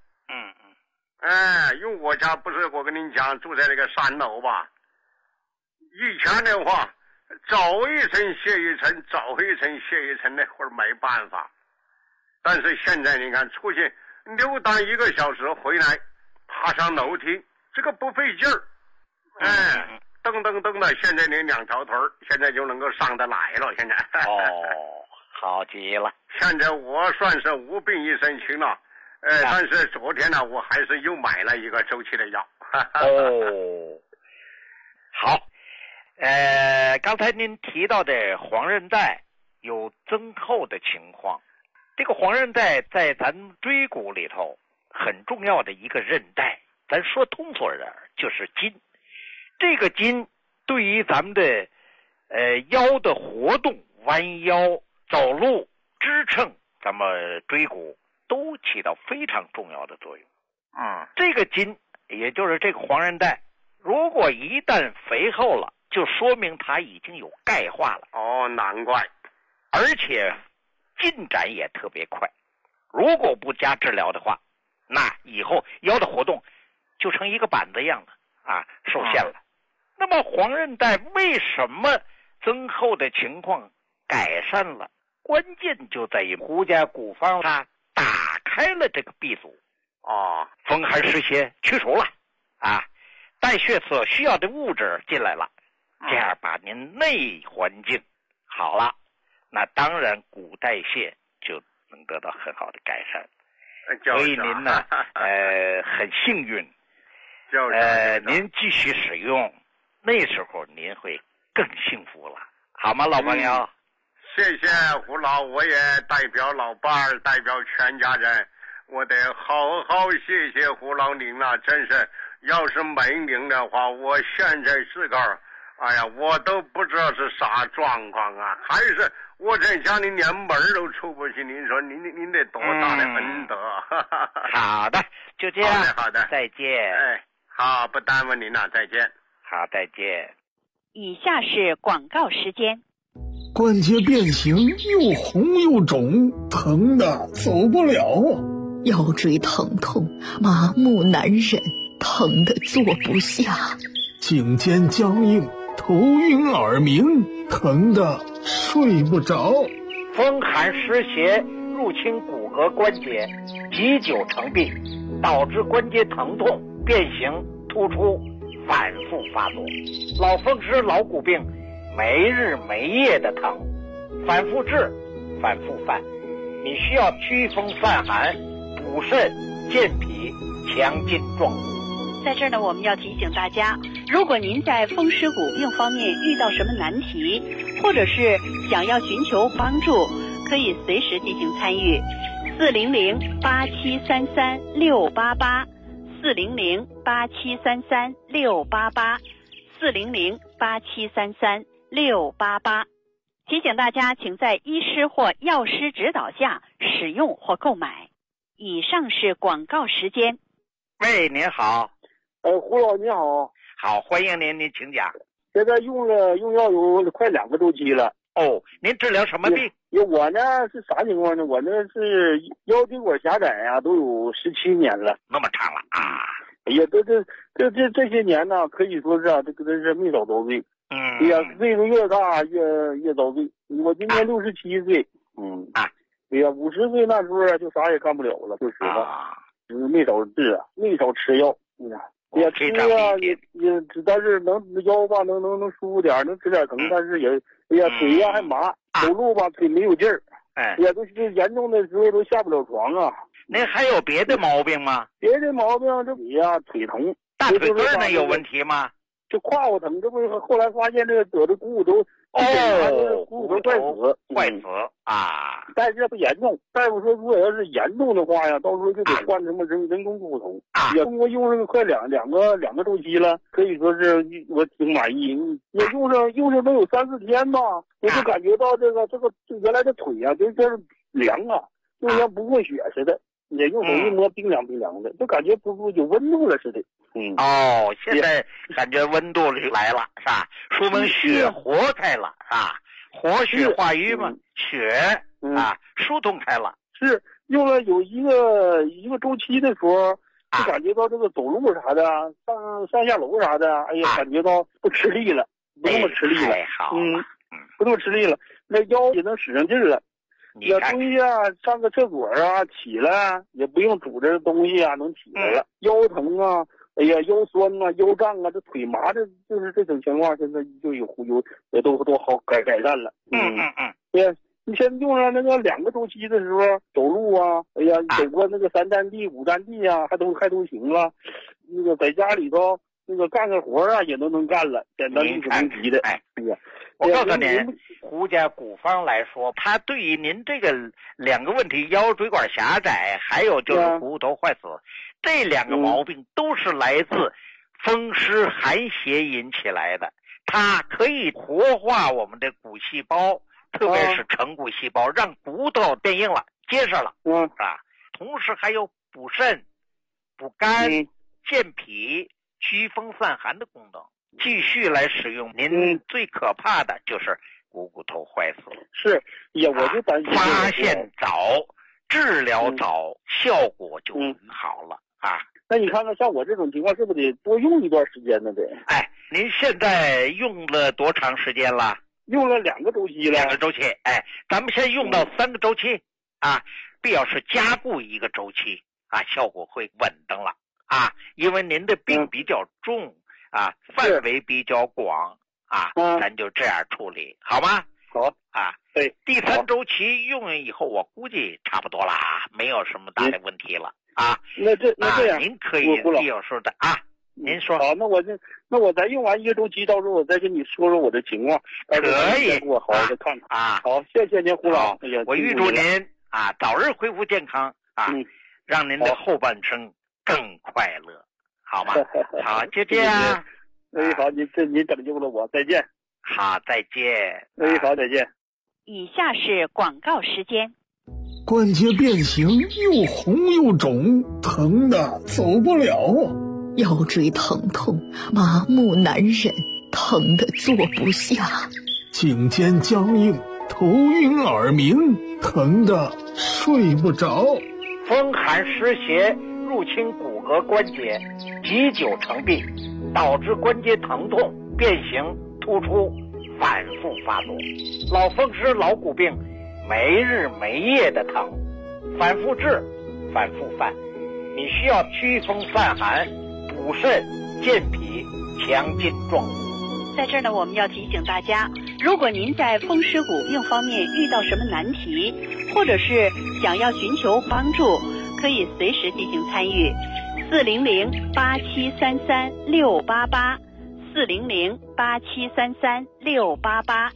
因为我家不是我跟你讲住在那个3楼吧，以前的话走一层歇一层，走一层歇一层，那会儿没办法。但是现在你看，出去溜达1个小时回来，爬上楼梯，这个不费劲儿。噔噔噔的，现在你2条腿现在就能够上得来了。现在
好极了。
现在我算是无病一身轻了。但是昨天呢，我还是又买了一个周期的药。
好。刚才您提到的黄韧带有增厚的情况，这个黄韧带在咱椎骨里头很重要的一个韧带，咱说通俗点就是筋。这个筋对于咱们的腰的活动、弯腰、走路、支撑咱们椎骨都起到非常重要的作用。这个筋也就是这个黄韧带，如果一旦肥厚了，就说明它已经有钙化了。
难怪。
而且进展也特别快。如果不加治疗的话，那以后腰的活动就成一个板子样子受限了。那么黄韧带为什么增厚的情况改善了？关键就在于胡家古方它打开了这个闭阻。风寒湿邪去除了代谢所需要的物质进来了，这样把您内环境好了，那当然骨代谢就能得到很好的改善。所以您呢很幸运，您继续使用，那时候您会更幸福了，好吗，老朋友？
谢谢胡老，我也代表老伴儿，代表全家人，我得好好谢谢胡老您了。真是，要是没您的话，我现在自个儿，我都不知道是啥状况啊！还是我在家里连门都出不去。您说您得多大的恩德？
好的，就这样。
好的，
再见。
好，不耽误您了，再见。
好，再见。
以下是广告时间。
关节变形，又红又肿，疼的走不了啊！
腰椎疼痛，麻木难忍，疼的坐不下；
颈肩僵硬，头晕耳鸣，疼的睡不着。
风寒湿邪入侵骨骼关节，积久成病，导致关节疼痛、变形、突出，反复发作。老风湿、老骨病，没日没夜的疼，反复治，反复犯。你需要祛风散寒、补肾、健脾、强筋壮骨。
在这儿呢，我们要提醒大家，如果您在风湿骨病方面遇到什么难题，或者是想要寻求帮助，可以随时进行参与。400-8733-688，400-8733-688，400-8733-688。提醒大家，请在医师或药师指导下使用或购买。以上是广告时间。
喂，您好。
胡老您好。
好，欢迎您，您请讲。
现在用药有快2个周期了。
您治疗什么病？
我呢是啥情况呢？我呢是腰椎管狭窄都有17年了。
那么长了啊！
这些年呢，可以说是这个真是没少遭罪。岁数越大越遭罪。我今年67岁。50岁那时候就啥也干不了了，说实话。没少治没少吃药。吃但是能腰吧能舒服点，能吃点疼，但是也腿还麻，走路吧腿没有劲儿。都是严重的时候都下不了床啊。
您还有别的毛病吗？
别的毛病这腿疼。
大腿根那有问题吗？
就胯骨疼，这不是后来发现这个得的股骨头股骨头坏死
啊！
但是不严重，大夫说如果要是严重的话呀，到时候就得换什么人工股骨头。也通过用上快两个周期了，可以说是我挺满意。也用上能有3-4天吧，我就感觉到这个原来的腿就是凉就像不过血似的。也用手一摸，冰凉的，就感觉不有温度了似的。
现在感觉温度来了，是吧？说明血活开了，啊，活血化瘀嘛，血疏通开了。
是用了有一个周期的时候，就感觉到这个走路啥的，上下楼啥的，感觉到不吃力了。 不那么吃力了。不那么吃力了，那腰也能使上劲儿了。有东西啊，上个厕所啊，起来也不用拄着东西啊，能起来了。腰疼啊，哎呀，腰酸啊，腰胀啊，这腿麻，这就是这种情况，现在就有也都好改善了。对，你现在用上那个2个周期的时候，走路啊，哎呀，走过那个3站地、5站地啊，还都行了。那个在家里头那个干个活啊，也都能干了，简单利索能急的。
我告诉您，胡家古方来说，他对于您这个2个问题，腰椎管狭窄，还有就是股骨头坏死，这2个毛病都是来自风湿寒邪引起来的。它可以活化我们的骨细胞，特别是成骨细胞，让骨头变硬了、结实了，同时还有补肾、补肝、健脾、祛风散寒的功能。继续来使用，您最可怕的就是股骨头坏死了。
是，呀，我就担心
发现早，治疗早，效果就很好了啊。
那你看看，像我这种情况，是不是得多用一段时间呢？得。
哎，您现在用了多长时间了？
用了2个周期了。
2个周期，哎，咱们先用到3个周期啊，必要是加固1个周期啊，效果会稳当了啊，因为您的病比较重。范围比较广啊，咱就这样处理，好吗？
好
啊，
对，
第3周期用完以后，我估计差不多了，没有什么大的问题了啊。
那这样，
您可以必有说的啊，您说。
好，那我再用完1个周期，到时候我再跟你说说我的情况，
可以，
我好好的看看
啊。
好，谢谢您，胡老。
我预祝您啊早日恢复健康啊，让您的后半生更快乐。好吗？好，就这样。
好，您拯救了我，再见。
好，再见。
好，再见。
以下是广告时间。
关节变形，又红又肿，疼的走不了啊！
腰椎疼痛，麻木难忍，疼的坐不下。
颈肩僵硬，头晕耳鸣，疼的睡不着。
风寒湿邪入侵骨骼关节，积久成病，导致关节疼痛、变形、突出，反复发作。老风湿、老骨病，没日没夜的疼，反复治，反复犯。你需要祛风散寒、补肾、健脾、强筋壮骨。
在这儿呢，我们要提醒大家，如果您在风湿骨病方面遇到什么难题，或者是想要寻求帮助，可以随时进行参与。400-8733-688 400-8733-688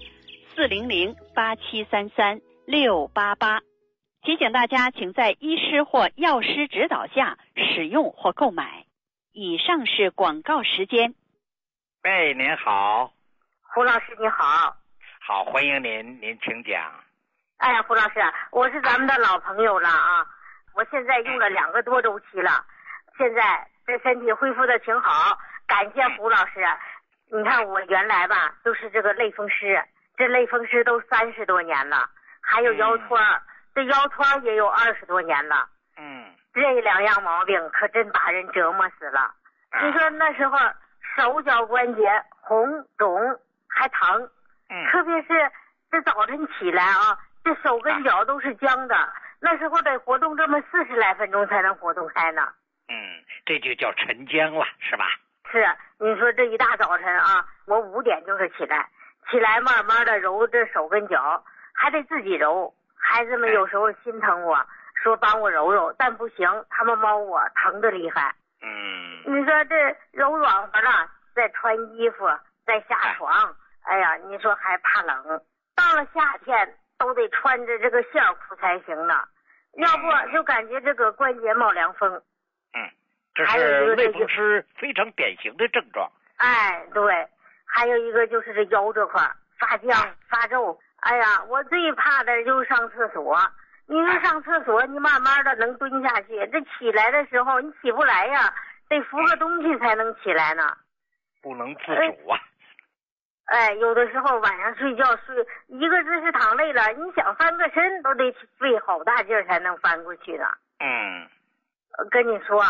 400-8733-688。提醒大家，请在医师或药师指导下使用或购买。以上是广告时间。
喂，您好。
胡老师你好。
好，欢迎您，您请讲。
哎呀，胡老师，我是咱们的老朋友了啊！我现在用了2个多周期了，现在这身体恢复的挺好，感谢胡老师。你看我原来吧都是这个类风湿，这类风湿都30多年了，还有腰托，这腰托也有20多年了。这2样毛病可真把人折磨死了。你说那时候手脚关节红肿还疼，特别是这早晨起来啊，这手跟脚都是僵的，那时候得活动这么40来分钟才能活动开呢。
这就叫沉僵了，是吧？
是，你说这一大早晨啊，我5点就是起来慢慢的揉这手跟脚，还得自己揉。孩子们有时候心疼我，说帮我揉揉，但不行，他们猫我疼得厉害。你说这揉软和了，再穿衣服，再下床，哎呀，你说还怕冷，到了夏天都得穿着这个线裤才行呢，要不就感觉这个关节冒凉风。
这是类风湿非常典型的症状。
哎，对，还有一个就是这腰这块发僵发皱。哎呀，我最怕的就是上厕所。你说上厕所，你慢慢的能蹲下去，这起来的时候你起不来呀，得扶个东西才能起来呢，
不能自主啊。
有的时候晚上睡觉睡一个姿势躺累了，你想翻个身都得费好大劲儿才能翻过去的。跟你说，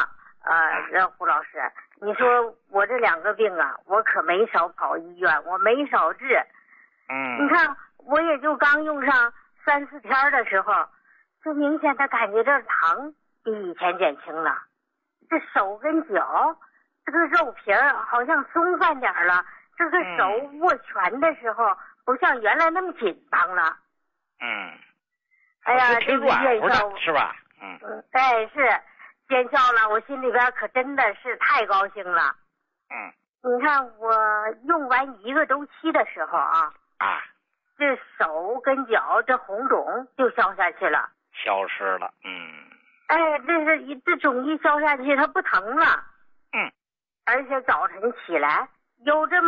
胡老师，你说我这2个病啊，我可没少跑医院，我没少治。你看我也就刚用上3、4天的时候，就明显的感觉这疼比以前减轻了，这手跟脚这个肉皮好像松散点了，这个手握拳的时候不像原来那么紧张了。哎呀，这个见效
是吧？
哎，是见效了，我心里边可真的是太高兴了。你看我用完1个周期的时候这手跟脚这红肿就消下去了，
消失了。
哎，这肿一消下去，它不疼了。而且早晨起来有这么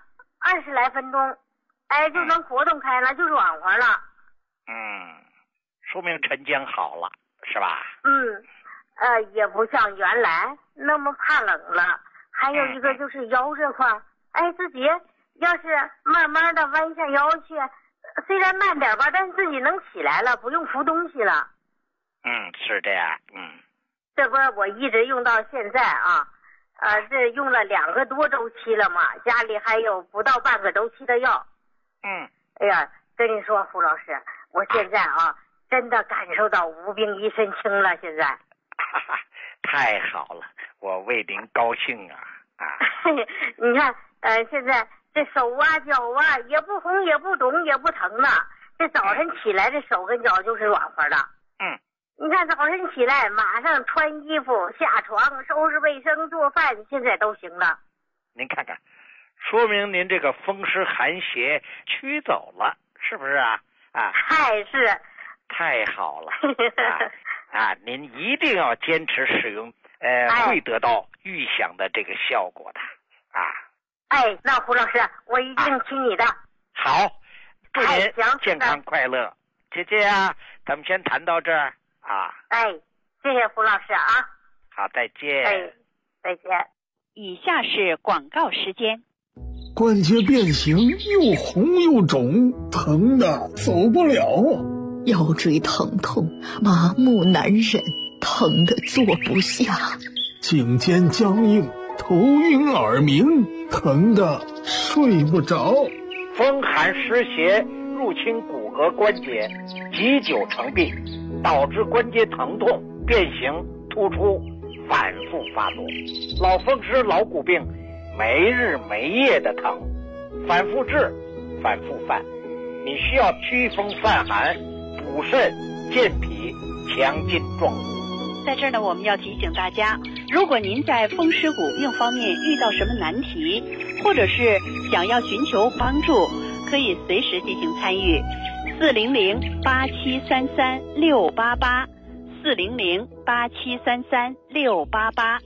20来分钟，哎，就能活动开了，就软和了。
说明晨间好了，是吧？
也不像原来那么怕冷了。还有一个就是腰这块，哎，自己要是慢慢的弯下腰去，虽然慢点吧，但是自己能起来了，不用扶东西了。
是这样。
这不我一直用到现在这用了2个多周期了嘛，家里还有不到半个周期的药。哎呀，跟你说胡老师，我现在真的感受到无病一身轻了，现在。
太好了，我为您高兴啊！
你看，现在这手脚也不红也不肿也不疼了，这早晨起来这手跟脚就是软和的。你看早晨起来马上穿衣服下床收拾卫生做饭，现在都行了。
您看看，说明您这个风湿寒邪驱走了，是不是啊？
是。
太好了您一定要坚持使用，会得到预想的这个效果的
那胡老师，我一定听你的。
好，祝您健康快乐。姐姐咱们先谈到这儿
谢谢胡老师
好，再见。
再见。
以下是广告时间。
关节变形，又红又肿，疼的走不了。
腰椎疼痛，麻木难忍，疼得坐不下。
颈肩僵硬，头晕耳鸣，疼得睡不着。
风寒湿邪入侵骨骼关节，积久成病，导致关节疼痛、变形、突出，反复发作。老风湿、老骨病，没日没夜的疼，反复治，反复犯。你需要祛风散寒、补肾健脾、强筋壮骨。
在这儿呢，我们要提醒大家，如果您在风湿骨病方面遇到什么难题，或者是想要寻求帮助，可以随时进行参与。400-8733-688 400-8733-688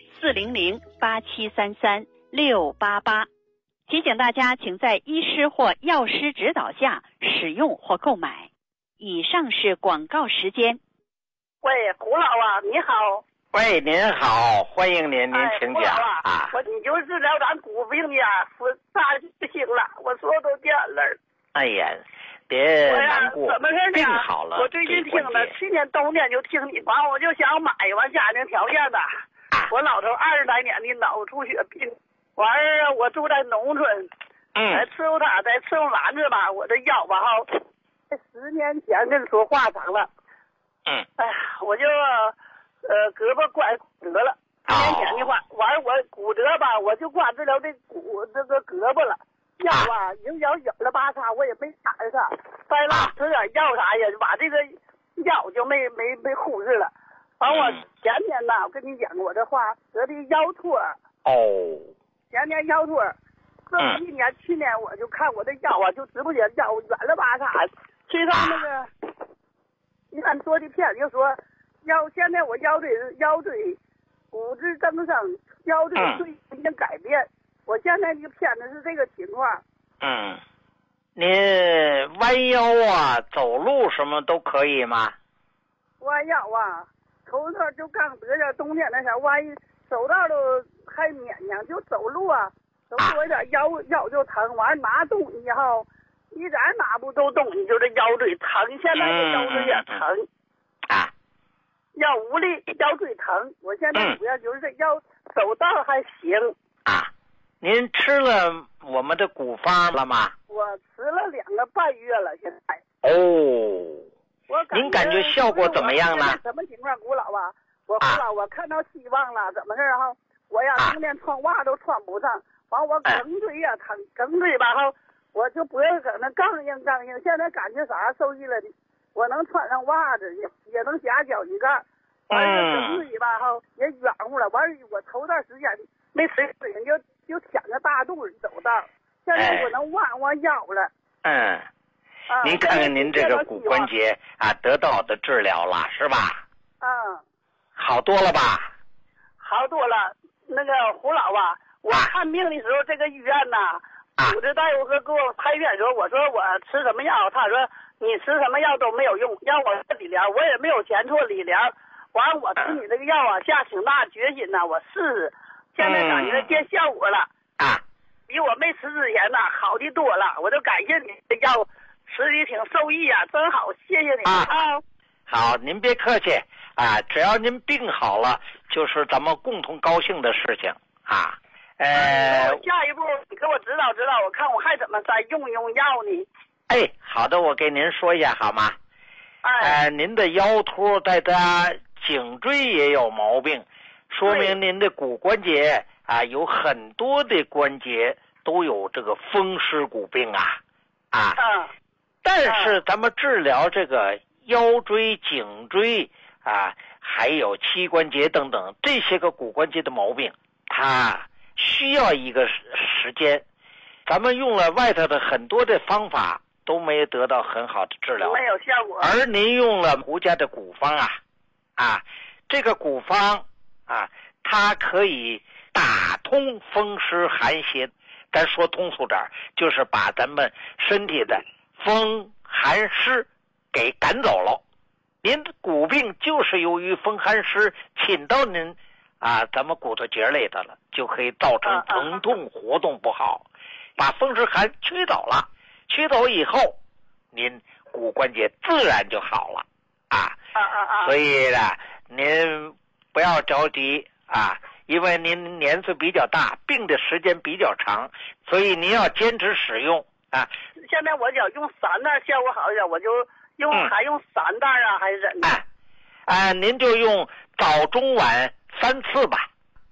400-8733-688。提醒大家，请在医师或药师指导下使用或购买。以上是广告时间。
喂，胡老你好。
喂，您好，欢迎您，您请讲
你就治疗咱骨病呀，我啥就行了，我说都掉眼泪。
哎呀，别难过，
怎么事呢？
病好了。
我最近听了，去年冬天就听你，完我就想买，完家庭条件的，我老头20来年的脑出血病，完我住在农村，在伺候他，在伺候完子吧，我这腰吧10年前跟你说话长了，哎呀，我就胳膊拐骨折了，10年前的话，完我骨折吧，我就挂治疗这个胳膊了，药已经咬了巴叉，我也没打它，再拉吃点药啥呀，把这个腰就没护治了。完我前天呢，我跟你讲，我这话得的腰托前年腰托，这么1年去年我就看我这腰就直不起腰软了巴叉，去上那个医院做的片就说现在我腰椎骨质增生，腰椎已经改变，我现在这个片子是这个情况。
您弯腰走路什么都可以吗？
弯腰头段就刚得点冬天那啥弯走道都还勉强，就走路走路有点腰就疼，完拿东西一点拿不动东西，就这腰椎疼，现在这腰椎也疼。 腰无力，腰椎疼。我现在主要就是这腰走道还行。
啊，您吃了我们的古方了吗？
我吃了2个半月了，现在。
哦。您感觉效果怎么样呢？
什么情况，古老啊？我古老，我看到希望了，怎么事哈？我呀，冬天穿袜都穿不上，完我梗椎呀疼，梗椎吧哈，我就脖子搁那刚硬。现在感觉啥受益了呢？我能穿上袜子，也能夹脚一盖。完了梗椎吧哈也软乎了。完我头段时间没吃水，就舔个大肚子走道，现在我能弯腰了。
您看看您这个骨关节得到的治疗了是吧？好多了吧？
好多了。那个胡老啊，我看病的时候，这个医院呐，主治大夫给我拍片的时候，我说我吃什么药，他说你吃什么药都没有用，让我做理疗，我也没有钱做理疗。完我吃你这个药啊，下挺大决心呐，我试试，现在感觉见效果了。比我没吃之前呐好的多了，我就感谢你这药。吃的挺受益啊，真好，谢谢你
好，您别客气只要您病好了，就是咱们共同高兴的事情
下一步你给我指导指导，我看我还怎么再用药呢？
好的，我给您说一下好吗？您的腰突在他颈椎也有毛病，说明您的骨关节有很多的关节都有这个风湿骨病但是咱们治疗这个腰椎、颈椎还有膝关节等等这些个骨关节的毛病，它需要一个时间。咱们用了外头的很多的方法都没有得到很好的治疗，
没有效果。
而您用了胡家的古方这个古方它可以打通风湿寒邪。咱说通俗点，就是把咱们身体的风寒湿给赶走了。您的骨病就是由于风寒湿侵到您咱们骨头节里头了，就可以造成疼痛活动不好，把风湿寒驱走了。驱走以后，您骨关节自然就好了所以呢，您不要着急因为您年岁比较大，病的时间比较长，所以您要坚持使用
现在我想用3袋效果好一点，我就还用3袋还是怎的？
您就用早中晚3次吧。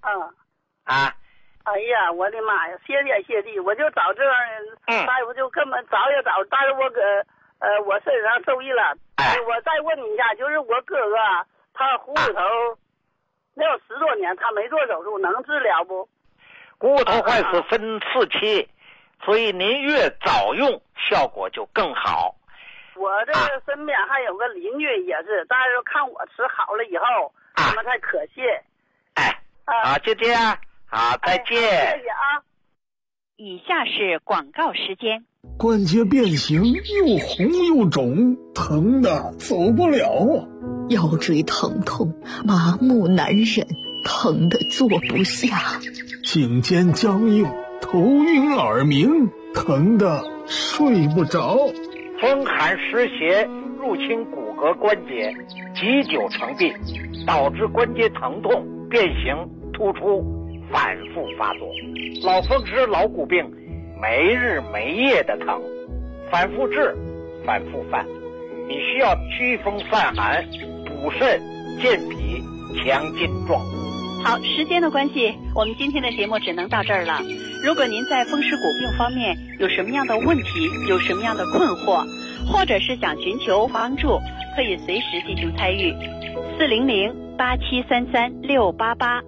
哎呀，我的妈呀，谢天谢地，我就找这样大夫就根本找也找，但是我搁我身上受益了。我再问你一下，就是我哥哥他股骨头那有10多年，他没做手术，能治疗不？
股骨头坏死分4期，所以您越早用效果就更好。
我这个身边还有个邻居也是，但是看我吃好了以后，他们才可谢。
就这样，好，再见。
谢谢
以下是广告时间。
关节变形，又红又肿，疼的走不了
腰椎疼痛，麻木难忍，疼的坐不下。
颈肩僵硬，头晕耳鸣，疼的睡不着。
风寒湿邪入侵骨骼关节，积久成病，导致关节疼痛、变形、突出，反复发作。老风湿、老骨病，没日没夜的疼，反复治，反复犯。你需要驱风散寒、补肾、健脾、强筋壮骨。
好，时间的关系，我们今天的节目只能到这儿了。如果您在风湿骨病方面有什么样的问题，有什么样的困惑，或者是想寻求帮助，可以随时进行参与。400-8733-688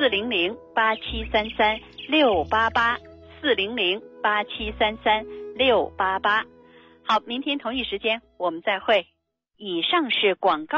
400-8733-688 400-8733-688。好，明天同一时间我们再会。以上是广告。